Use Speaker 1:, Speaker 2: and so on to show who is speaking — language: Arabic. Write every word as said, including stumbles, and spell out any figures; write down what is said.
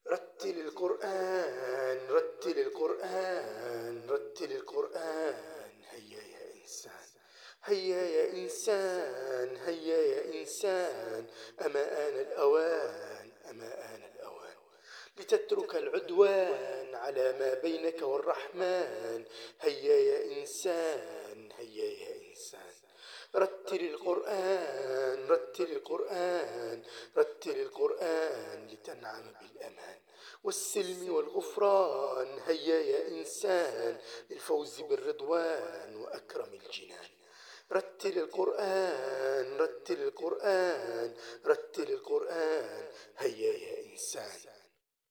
Speaker 1: رتل القرآن رتل القرآن رتل القرآن هيا يا إنسان هيا يا إنسان هيا يا إنسان أما آن الأوان أما آن الأوان لتترك العدوان على ما بينك والرحمن هيا يا إنسان هيا يا إنسان رتل القرآن رتل القرآن رتل القرآن لتنعم بالأمان والسلم والغفران هيا يا إنسان للفوز بالرضوان وأكرم الجنان رتل القرآن رتل القرآن رتل القرآن هيا يا إنسان